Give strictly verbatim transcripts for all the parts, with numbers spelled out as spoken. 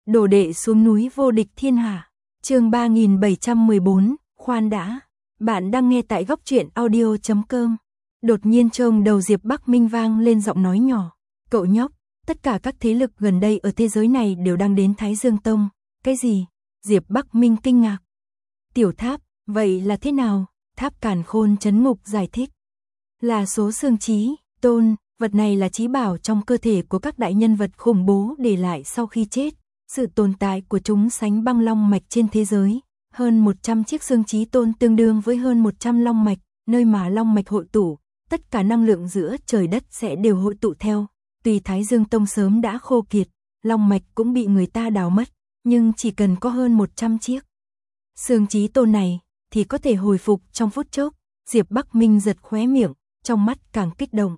Đồ đệ xuống núi vô địch thiên hạ. Chương ba nghìn bảy trăm mười bốn, khoan đã. Bạn đang nghe tại góc truyện audio chấm com. Đột nhiên trong đầu Diệp Bắc Minh vang lên giọng nói nhỏ. Cậu nhóc, tất cả các thế lực gần đây ở thế giới này đều đang đến Thái Dương Tông. Cái gì? Diệp Bắc Minh kinh ngạc. Tiểu Tháp, vậy là thế nào? Tháp Càn Khôn Trấn Ngục giải thích. Là số xương chí tôn, vật này là chí bảo trong cơ thể của các đại nhân vật khủng bố để lại sau khi chết. Sự tồn tại của chúng sánh băng long mạch trên thế giới. Hơn một trăm chiếc xương chí tôn tương đương với hơn một trăm long mạch, nơi mà long mạch hội tụ, tất cả năng lượng giữa trời đất sẽ đều hội tụ theo. Tuy Thái Dương Tông sớm đã khô kiệt, long mạch cũng bị người ta đào mất, nhưng chỉ cần có hơn một trăm chiếc xương chí tôn này thì có thể hồi phục trong phút chốc. Diệp Bắc Minh giật khóe miệng, trong mắt càng kích động.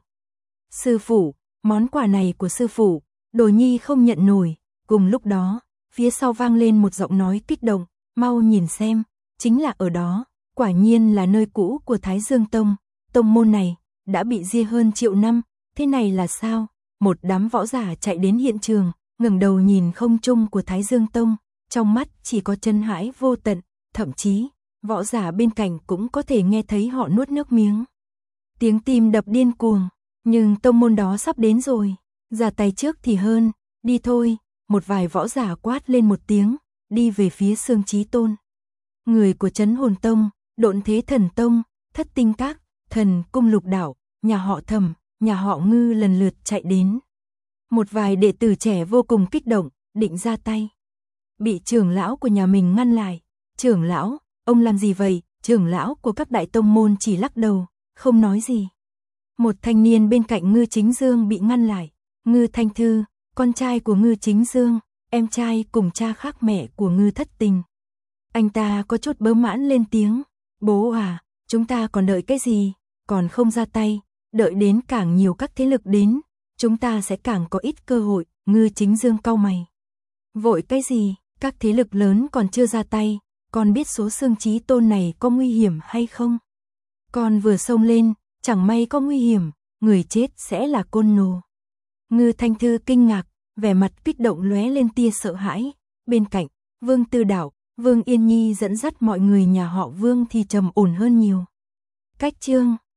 Sư phụ, món quà này của sư phụ, Đồ Nhi không nhận nổi. Cùng lúc đó, phía sau vang lên một giọng nói kích động, mau nhìn xem, chính là ở đó, quả nhiên là nơi cũ của Thái Dương Tông, tông môn này đã bị diệt hơn triệu năm, thế này là sao? Một đám võ giả chạy đến hiện trường, ngẩng đầu nhìn không trung của Thái Dương Tông, trong mắt chỉ có chân hãi vô tận, thậm chí, võ giả bên cạnh cũng có thể nghe thấy họ nuốt nước miếng. Tiếng tim đập điên cuồng, nhưng tông môn đó sắp đến rồi, ra tay trước thì hơn, đi thôi. Một vài võ giả quát lên một tiếng, đi về phía xương chí tôn. Người của Trấn Hồn Tông, Độn Thế Thần Tông, Thất Tinh Các, Thần Cung Lục Đạo, nhà họ Thẩm, nhà họ Ngư lần lượt chạy đến. Một vài đệ tử trẻ vô cùng kích động, định ra tay. Bị trưởng lão của nhà mình ngăn lại. Trưởng lão, ông làm gì vậy? Trưởng lão của các đại tông môn chỉ lắc đầu, không nói gì. Một thanh niên bên cạnh Ngư Chính Dương bị ngăn lại. Ngư Thanh Thư, con trai của Ngư Chính Dương, em trai cùng cha khác mẹ của Ngư Thất Tình. Anh ta có chút bớ mãn lên tiếng, bố à, chúng ta còn đợi cái gì, còn không ra tay, đợi đến càng nhiều các thế lực đến, chúng ta sẽ càng có ít cơ hội. Ngư Chính Dương cau mày. Vội cái gì, các thế lực lớn còn chưa ra tay, con biết số xương chí tôn này có nguy hiểm hay không? Con vừa xông lên, chẳng may có nguy hiểm, người chết sẽ là côn đồ. Ngư Thanh Thư kinh ngạc, vẻ mặt kích động lóe lên tia sợ hãi. Bên cạnh, Vương Tư Đạo, Vương Yên Nhi dẫn dắt mọi người nhà họ Vương thì trầm ổn hơn nhiều. Cách chương